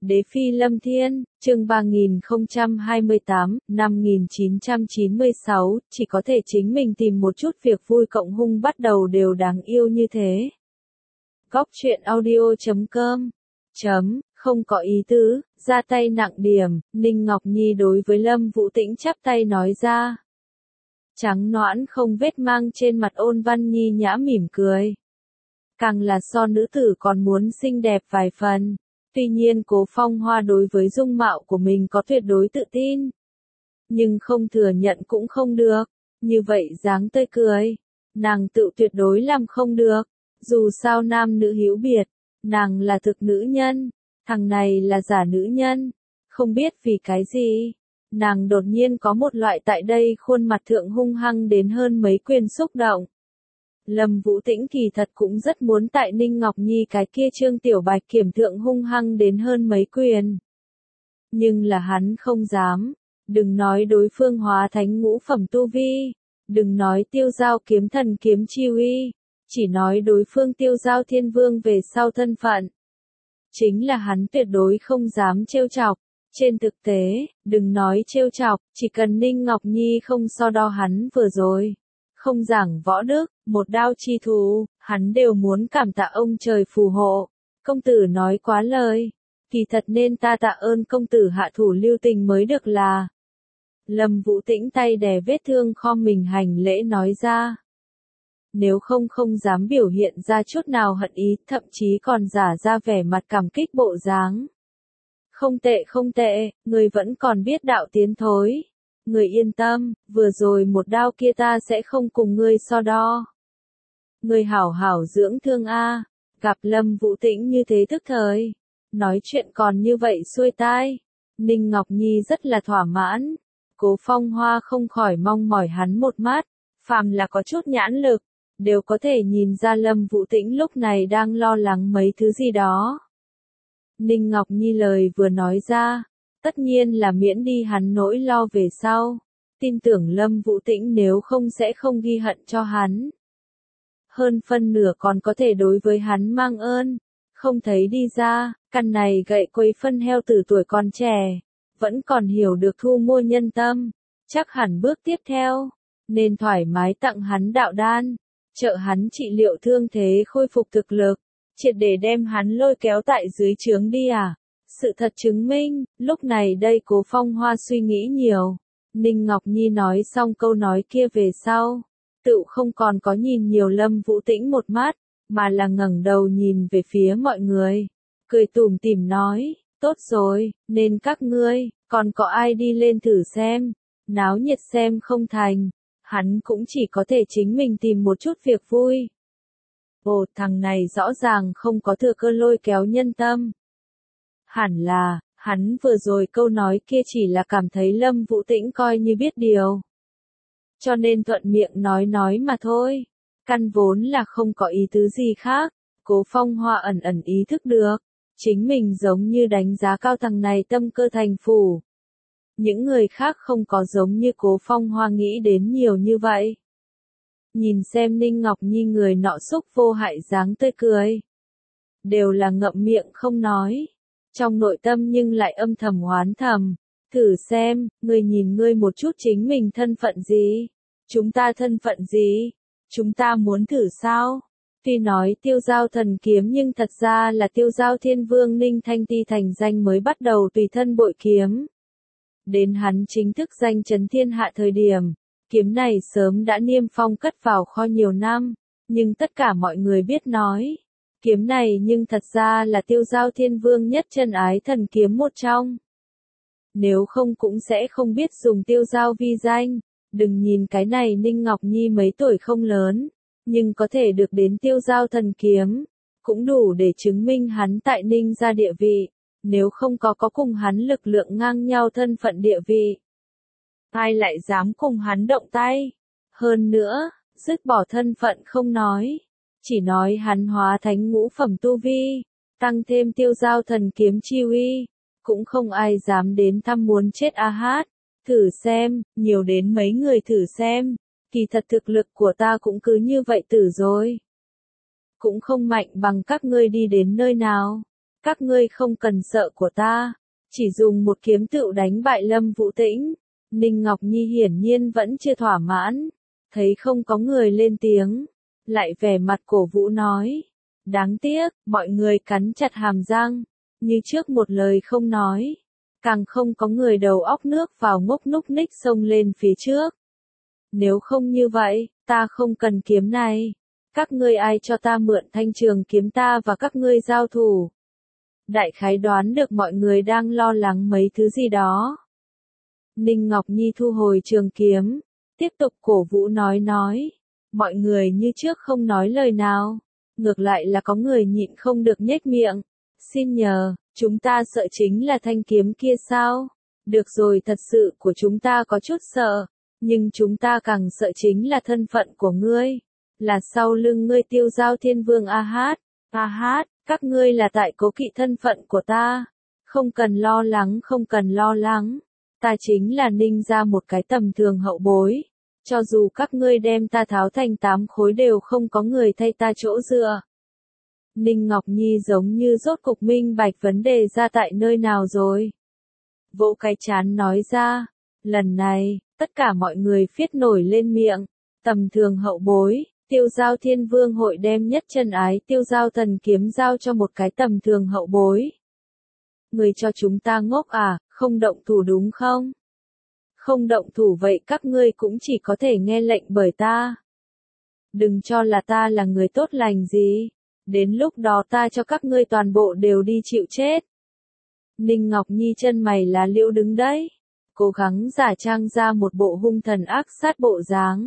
Đế phi Lâm Thiên, chương 3028, năm 1996, chỉ có thể chính mình tìm một chút việc vui cộng hung bắt đầu đều đáng yêu như thế. Góc truyện audio.com không có ý tứ, ra tay nặng điểm, Ninh Ngọc Nhi đối với Lâm Vũ Tĩnh chắp tay nói ra. Trắng nõn không vết mang trên mặt Ôn Văn Nhi nhã mỉm cười. Càng là so nữ tử còn muốn xinh đẹp vài phần. Tuy nhiên Cố Phong Hoa đối với dung mạo của mình có tuyệt đối tự tin. Nhưng không thừa nhận cũng không được. Như vậy dáng tươi cười. Nàng tự tuyệt đối làm không được. Dù sao nam nữ hữu biệt. Nàng là thực nữ nhân. Thằng này là giả nữ nhân. Không biết vì cái gì. Nàng đột nhiên có một loại tại đây khuôn mặt thượng hung hăng đến hơn mấy quyền xúc động. Lâm Vũ Tĩnh kỳ thật cũng rất muốn tại Ninh Ngọc Nhi cái kia Trương Tiểu Bạch kiểm thượng hung hăng đến hơn mấy quyền. Nhưng là hắn không dám. Đừng nói đối phương hóa thánh ngũ phẩm tu vi. Đừng nói tiêu giao kiếm thần kiếm chi uy. Chỉ nói đối phương tiêu giao thiên vương về sau thân phận. Chính là hắn tuyệt đối không dám trêu chọc. Trên thực tế, đừng nói trêu chọc, chỉ cần Ninh Ngọc Nhi không so đo hắn vừa rồi. Không giảng võ đức, một đao chi thù, hắn đều muốn cảm tạ ông trời phù hộ. Công tử nói quá lời. Kỳ thật nên ta tạ ơn công tử hạ thủ lưu tình mới được là. Lâm Vũ Tĩnh tay đè vết thương khom mình hành lễ nói ra. Nếu không dám biểu hiện ra chút nào hận ý, thậm chí còn giả ra vẻ mặt cảm kích bộ dáng. Không tệ, người vẫn còn biết đạo tiến thối. Người yên tâm, vừa rồi một đao kia ta sẽ không cùng ngươi so đo. Người hảo hảo dưỡng thương a. Gặp Lâm Vũ Tĩnh như thế tức thời. Nói chuyện còn như vậy xuôi tai. Ninh Ngọc Nhi rất là thỏa mãn. Cố Phong Hoa không khỏi mong mỏi hắn một mắt. Phàm là có chút nhãn lực. Đều có thể nhìn ra Lâm Vũ Tĩnh lúc này đang lo lắng mấy thứ gì đó. Ninh Ngọc Nhi lời vừa nói ra. Tất nhiên là miễn đi hắn nỗi lo về sau. Tin tưởng Lâm Vũ Tĩnh nếu không sẽ không ghi hận cho hắn. Hơn phân nửa còn có thể đối với hắn mang ơn. Không thấy đi ra, căn này gậy quấy phân heo từ tuổi còn trẻ. Vẫn còn hiểu được thu mua nhân tâm. Chắc hẳn bước tiếp theo. Nên thoải mái tặng hắn đạo đan. Trợ hắn trị liệu thương thế khôi phục thực lực. Triệt để đem hắn lôi kéo tại dưới trướng đi à. Sự thật chứng minh, lúc này đây Cố Phong Hoa suy nghĩ nhiều. Ninh Ngọc Nhi nói xong câu nói kia về sau. Tự không còn có nhìn nhiều Lâm Vũ Tĩnh một mắt, mà là ngẩng đầu nhìn về phía mọi người. Cười tủm tỉm nói, tốt rồi, nên các ngươi, còn có ai đi lên thử xem. Náo nhiệt xem không thành. Hắn cũng chỉ có thể chính mình tìm một chút việc vui. Ồ, thằng này rõ ràng không có thừa cơ lôi kéo nhân tâm. Hẳn là, hắn vừa rồi câu nói kia chỉ là cảm thấy Lâm Vũ Tĩnh coi như biết điều. Cho nên thuận miệng nói mà thôi. Căn vốn là không có ý tứ gì khác. Cố Phong Hoa ẩn ý thức được. Chính mình giống như đánh giá cao thằng này tâm cơ thành phủ. Những người khác không có giống như Cố Phong Hoa nghĩ đến nhiều như vậy. Nhìn xem Ninh Ngọc Nhi người nọ xúc vô hại dáng tươi cười. Đều là ngậm miệng không nói. Trong nội tâm nhưng lại âm thầm oán thầm. Thử xem, ngươi nhìn ngươi một chút chính mình thân phận gì? Chúng ta thân phận gì? Chúng ta muốn thử sao? Tuy nói tiêu giao thần kiếm nhưng thật ra là tiêu giao thiên vương Ninh Thanh Ti thành danh mới bắt đầu tùy thân bội kiếm. Đến hắn chính thức danh chấn thiên hạ thời điểm. Kiếm này sớm đã niêm phong cất vào kho nhiều năm. Nhưng tất cả mọi người biết nói. Kiếm này nhưng thật ra là tiêu giao thiên vương nhất chân ái thần kiếm một trong. Nếu không cũng sẽ không biết dùng tiêu giao vi danh. Đừng nhìn cái này Ninh Ngọc Nhi mấy tuổi không lớn. Nhưng có thể được đến tiêu giao thần kiếm. Cũng đủ để chứng minh hắn tại Ninh gia địa vị. Nếu không có cùng hắn lực lượng ngang nhau thân phận địa vị. Ai lại dám cùng hắn động tay. Hơn nữa, dứt bỏ thân phận không nói. Chỉ nói hắn hóa thánh ngũ phẩm tu vi, tăng thêm tiêu giao thần kiếm chi uy, cũng không ai dám đến thăm muốn chết a hát. Thử xem, nhiều đến mấy người thử xem, kỳ thật thực lực của ta cũng cứ như vậy tử rồi. Cũng không mạnh bằng các ngươi đi đến nơi nào. Các ngươi không cần sợ của ta. Chỉ dùng một kiếm tựu đánh bại Lâm Vũ Tĩnh. Ninh Ngọc Nhi hiển nhiên vẫn chưa thỏa mãn. Thấy không có người lên tiếng. Lại vẻ mặt cổ vũ nói. Đáng tiếc, mọi người cắn chặt hàm răng. Như trước một lời không nói. Càng không có người đầu óc nước vào ngốc núc ních xông lên phía trước. Nếu không như vậy, ta không cần kiếm này. Các ngươi ai cho ta mượn thanh trường kiếm ta và các ngươi giao thủ. Đại khái đoán được mọi người đang lo lắng mấy thứ gì đó. Ninh Ngọc Nhi thu hồi trường kiếm, tiếp tục cổ vũ nói. Mọi người như trước không nói lời nào. Ngược lại là có người nhịn không được nhếch miệng. Xin nhờ, chúng ta sợ chính là thanh kiếm kia sao? Được rồi, thật sự của chúng ta có chút sợ. Nhưng chúng ta càng sợ chính là thân phận của ngươi. Là sau lưng ngươi Tiêu Giao Thiên Vương A Hát. A Hát, các ngươi là tại cố kỵ thân phận của ta. Không cần lo lắng. Ta chính là Ninh ra một cái tầm thường hậu bối. Cho dù các ngươi đem ta tháo thành 8 khối đều không có người thay ta chỗ dựa. Ninh Ngọc Nhi giống như rốt cục minh bạch vấn đề ra tại nơi nào rồi. Vỗ cái chán nói ra. Lần này, tất cả mọi người phiết nổi lên miệng. Tầm thường hậu bối, Tiêu Giao Thiên Vương hội đem nhất chân ái Tiêu Giao Thần kiếm giao cho một cái tầm thường hậu bối. Người cho chúng ta ngốc à, không động thủ đúng không? Không động thủ vậy các ngươi cũng chỉ có thể nghe lệnh bởi ta. Đừng cho là ta là người tốt lành gì. Đến lúc đó ta cho các ngươi toàn bộ đều đi chịu chết. Ninh Ngọc Nhi chân mày lá liễu đứng đấy. Cố gắng giả trang ra một bộ hung thần ác sát bộ dáng.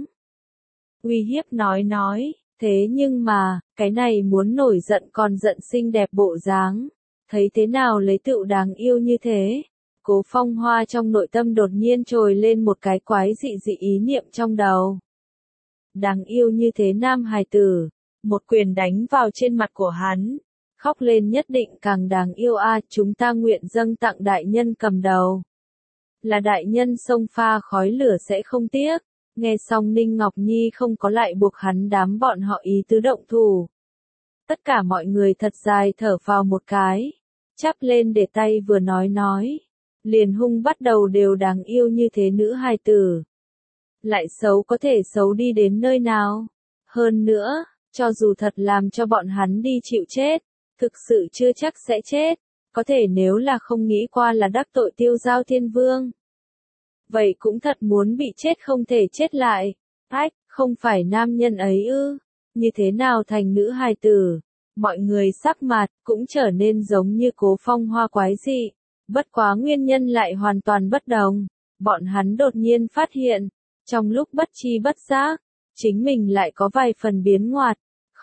Uy hiếp nói, thế nhưng mà, cái này muốn nổi giận còn giận xinh đẹp bộ dáng. Thấy thế nào lấy tựu đáng yêu như thế. Cố Phong Hoa trong nội tâm đột nhiên trồi lên một cái quái dị ý niệm trong đầu. Đáng yêu như thế nam hài tử. Một quyền đánh vào trên mặt của hắn. Khóc lên nhất định càng đáng yêu a, chúng ta nguyện dâng tặng đại nhân cầm đầu. Là đại nhân sông pha khói lửa sẽ không tiếc. Nghe xong Ninh Ngọc Nhi không có lại buộc hắn đám bọn họ ý tứ động thủ. Tất cả mọi người thật dài thở vào một cái. Chắp lên để tay vừa nói. Liền hung bắt đầu đều đáng yêu như thế nữ hài tử. Lại xấu có thể xấu đi đến nơi nào. Hơn nữa, cho dù thật làm cho bọn hắn đi chịu chết, thực sự chưa chắc sẽ chết. Có thể nếu là không nghĩ qua là đắc tội Tiêu Giao Thiên Vương. Vậy cũng thật muốn bị chết không thể chết lại. Ách, không phải nam nhân ấy ư. Như thế nào thành nữ hài tử. Mọi người sắc mặt cũng trở nên giống như Cố Phong Hoa quái dị. Bất quá nguyên nhân lại hoàn toàn bất đồng. Bọn hắn đột nhiên phát hiện. Trong lúc bất chi bất giác, chính mình lại có vài phần biến ngoặt.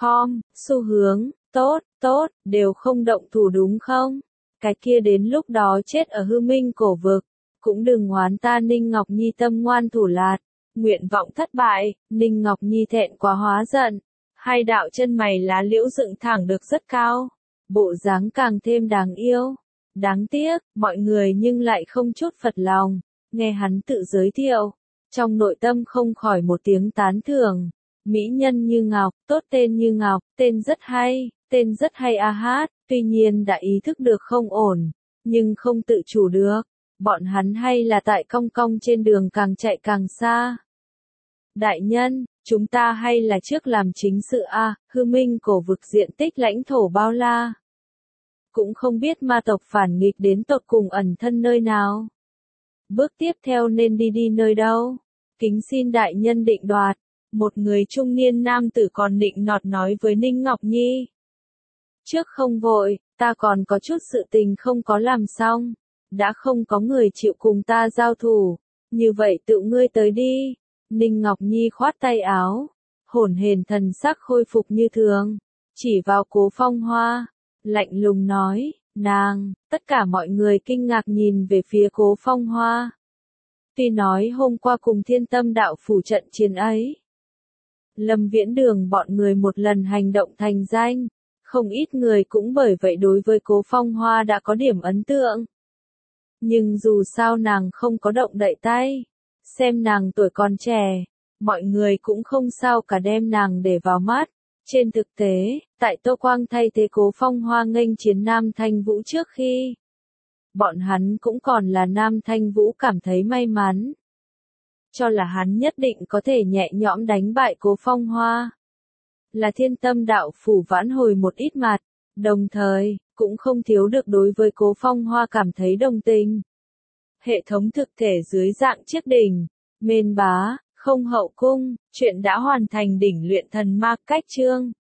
Xu hướng, tốt, đều không động thủ đúng không? Cái kia đến lúc đó chết ở hư minh cổ vực. Cũng đừng oán ta Ninh Ngọc Nhi tâm ngoan thủ lạt. Nguyện vọng thất bại, Ninh Ngọc Nhi thẹn quá hóa giận. Hai đạo chân mày lá liễu dựng thẳng được rất cao. Bộ dáng càng thêm đáng yêu. Đáng tiếc, mọi người nhưng lại không chút phật lòng. Nghe hắn tự giới thiệu. Trong nội tâm không khỏi một tiếng tán thưởng. Mỹ nhân như ngọc, tốt tên như ngọc, tên rất hay a hát. Tuy nhiên đã ý thức được không ổn. Nhưng không tự chủ được. Bọn hắn hay là tại cong cong trên đường càng chạy càng xa. Đại nhân, chúng ta hay là trước làm chính sự a, hư minh cổ vực diện tích lãnh thổ bao la. Cũng không biết ma tộc phản nghịch đến tột cùng ẩn thân nơi nào. Bước tiếp theo nên đi nơi đâu? Kính xin đại nhân định đoạt. Một người trung niên nam tử còn nịnh nọt nói với Ninh Ngọc Nhi. Trước không vội, ta còn có chút sự tình không có làm xong. Đã không có người chịu cùng ta giao thủ. Như vậy tự ngươi tới đi. Ninh Ngọc Nhi khoát tay áo. Hổn hển thần sắc khôi phục như thường. Chỉ vào Cố Phong Hoa. Lạnh lùng nói, nàng, tất cả mọi người kinh ngạc nhìn về phía Cố Phong Hoa. Tuy nói hôm qua cùng Thiên Tâm đạo phủ trận chiến ấy. Lâm Viễn Đường bọn người một lần hành động thành danh. Không ít người cũng bởi vậy đối với Cố Phong Hoa đã có điểm ấn tượng. Nhưng dù sao nàng không có động đậy tay. Xem nàng tuổi còn trẻ. Mọi người cũng không sao cả đem nàng để vào mắt. Trên thực tế, tại Tô Quang thay thế Cố Phong Hoa nghênh chiến Nam Thanh Vũ trước khi bọn hắn cũng còn là Nam Thanh Vũ cảm thấy may mắn. Cho là hắn nhất định có thể nhẹ nhõm đánh bại Cố Phong Hoa. Là Thiên Tâm đạo phủ vãn hồi một ít mặt, đồng thời, cũng không thiếu được đối với Cố Phong Hoa cảm thấy đồng tình. Hệ thống thực thể dưới dạng chiếc đỉnh, mên bá, không hậu cung, chuyện đã hoàn thành đỉnh luyện thần ma cách chương.